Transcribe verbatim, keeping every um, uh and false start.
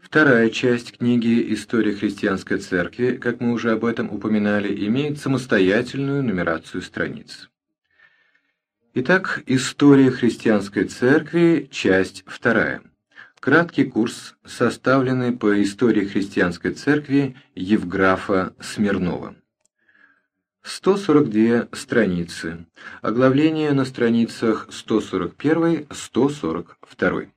Вторая часть книги «История христианской церкви», как мы уже об этом упоминали, имеет самостоятельную нумерацию страниц. Итак, «История христианской церкви», часть вторая. Краткий курс, составленный по истории христианской церкви Евграфа Смирнова. сто сорок две страницы. Оглавление на страницах сто сорок один — сто сорок два.